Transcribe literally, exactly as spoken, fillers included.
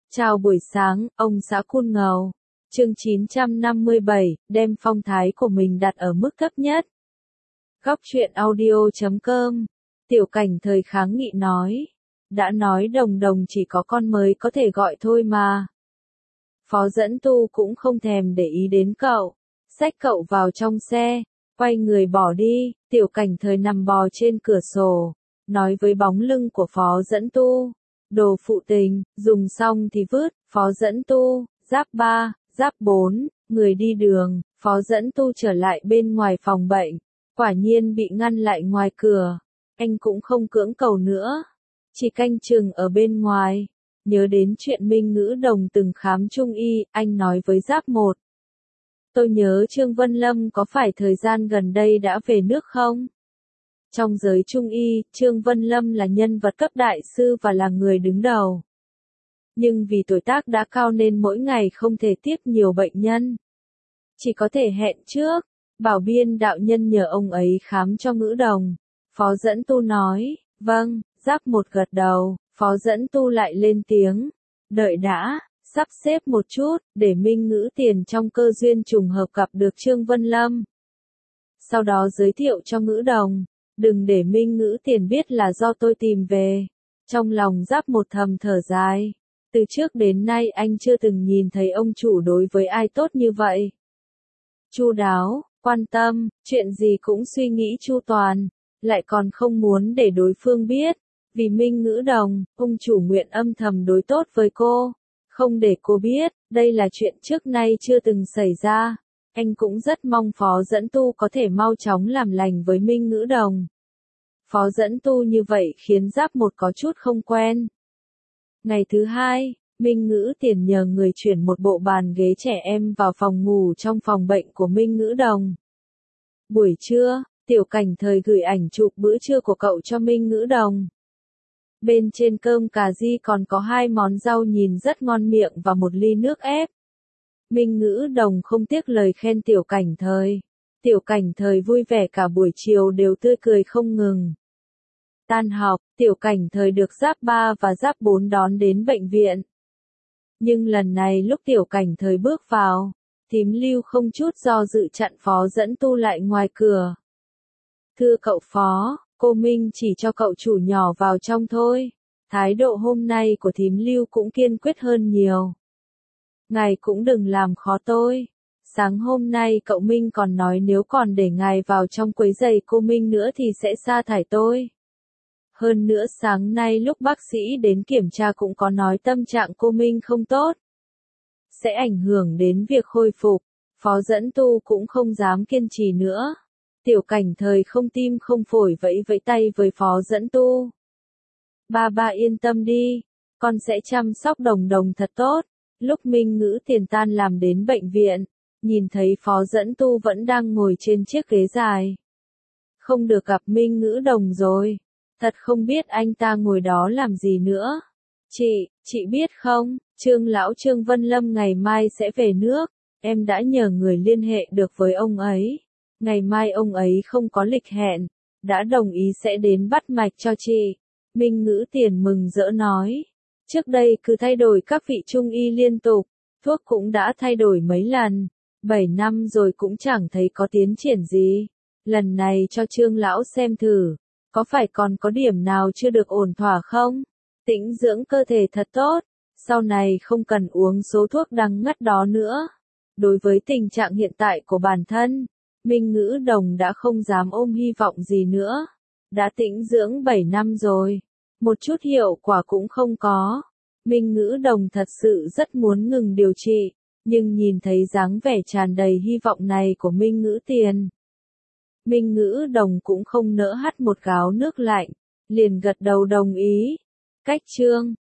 Chào buổi sáng, ông xã Cun Ngầu. Chương chín trăm năm mươi bảy, đem phong thái của mình đặt ở mức thấp nhất. Góc truyện audio chấm com. Tiểu Cảnh thời kháng nghị nói. Đã nói Đồng Đồng chỉ có con mới có thể gọi thôi mà. Phó Dẫn Tu cũng không thèm để ý đến cậu. Xách cậu vào trong xe, quay người bỏ đi. Tiểu Cảnh thời nằm bò trên cửa sổ, nói với bóng lưng của Phó Dẫn Tu. Đồ phụ tình, dùng xong thì vứt. Phó Dẫn Tu, giáp ba, giáp bốn, người đi đường. Phó Dẫn Tu trở lại bên ngoài phòng bệnh, quả nhiên bị ngăn lại ngoài cửa. Anh cũng không cưỡng cầu nữa, chỉ canh chừng ở bên ngoài. Nhớ đến chuyện Minh Ngữ Đồng từng khám trung y, anh nói với giáp một. Tôi nhớ Trương Vân Lâm có phải thời gian gần đây đã về nước không? Trong giới trung y, Trương Vân Lâm là nhân vật cấp đại sư và là người đứng đầu. Nhưng vì tuổi tác đã cao nên mỗi ngày không thể tiếp nhiều bệnh nhân. Chỉ có thể hẹn trước, bảo Biên đạo nhân nhờ ông ấy khám cho Ngữ Đồng. Phó Dẫn Tu nói, vâng, giáp một gật đầu. Phó Dẫn Tu lại lên tiếng, đợi đã, sắp xếp một chút, để Minh Ngữ Tiền trong cơ duyên trùng hợp gặp được Trương Vân Lâm. Sau đó giới thiệu cho Ngữ Đồng. Đừng để Minh Ngữ Tiền biết là do tôi tìm về. Trong lòng giáp một thầm thở dài. Từ trước đến nay anh chưa từng nhìn thấy ông chủ đối với ai tốt như vậy. Chu đáo, quan tâm, chuyện gì cũng suy nghĩ chu toàn, lại còn không muốn để đối phương biết. Vì Minh Ngữ Đồng, ông chủ nguyện âm thầm đối tốt với cô, không để cô biết. Đây là chuyện trước nay chưa từng xảy ra. Anh cũng rất mong Phó Dẫn Tu có thể mau chóng làm lành với Minh Ngữ Đồng. Phó Dẫn Tu như vậy khiến giáp một có chút không quen. Ngày thứ hai, Minh Ngữ Tiền nhờ người chuyển một bộ bàn ghế trẻ em vào phòng ngủ trong phòng bệnh của Minh Ngữ Đồng. Buổi trưa, Tiểu Cảnh thời gửi ảnh chụp bữa trưa của cậu cho Minh Ngữ Đồng. Bên trên cơm cà ri còn có hai món rau nhìn rất ngon miệng và một ly nước ép. Minh Ngữ Đồng không tiếc lời khen Tiểu Cảnh thời. Tiểu Cảnh thời vui vẻ cả buổi chiều đều tươi cười không ngừng. Tan học, Tiểu Cảnh thời được giáp ba và giáp bốn đón đến bệnh viện. Nhưng lần này lúc Tiểu Cảnh thời bước vào, Thím Lưu không chút do dự chặn Phó Dẫn Tu lại ngoài cửa. Thưa cậu Phó, cô Minh chỉ cho cậu chủ nhỏ vào trong thôi. Thái độ hôm nay của Thím Lưu cũng kiên quyết hơn nhiều. Ngài cũng đừng làm khó tôi. Sáng hôm nay cậu Minh còn nói nếu còn để ngài vào trong quấy rầy cô Minh nữa thì sẽ sa thải tôi. Hơn nữa sáng nay lúc bác sĩ đến kiểm tra cũng có nói tâm trạng cô Minh không tốt. Sẽ ảnh hưởng đến việc khôi phục. Phó Dẫn Tu cũng không dám kiên trì nữa. Tiểu Cảnh thời không tim không phổi vẫy vẫy tay với Phó Dẫn Tu. Ba ba yên tâm đi, con sẽ chăm sóc Đồng Đồng thật tốt. Lúc Minh Ngữ Tiền tan làm đến bệnh viện, nhìn thấy Phó Dẫn Tu vẫn đang ngồi trên chiếc ghế dài. Không được gặp Minh Ngữ Đồng rồi. Thật không biết anh ta ngồi đó làm gì nữa. Chị, chị biết không, Trương lão Trương Vân Lâm ngày mai sẽ về nước. Em đã nhờ người liên hệ được với ông ấy. Ngày mai ông ấy không có lịch hẹn, đã đồng ý sẽ đến bắt mạch cho chị. Minh Ngữ Tiền mừng rỡ nói. Trước đây cứ thay đổi các vị trung y liên tục, thuốc cũng đã thay đổi mấy lần. Bảy năm rồi cũng chẳng thấy có tiến triển gì. Lần này cho Trương lão xem thử. Có phải còn có điểm nào chưa được ổn thỏa không? Tĩnh dưỡng cơ thể thật tốt, sau này không cần uống số thuốc đắng ngắt đó nữa. Đối với tình trạng hiện tại của bản thân, Minh Ngữ Đồng đã không dám ôm hy vọng gì nữa. Đã tĩnh dưỡng bảy năm rồi, một chút hiệu quả cũng không có. Minh Ngữ Đồng thật sự rất muốn ngừng điều trị, nhưng nhìn thấy dáng vẻ tràn đầy hy vọng này của Minh Ngữ Tiền. Minh Ngữ Đồng cũng không nỡ hắt một gáo nước lạnh, liền gật đầu đồng ý. Cách chương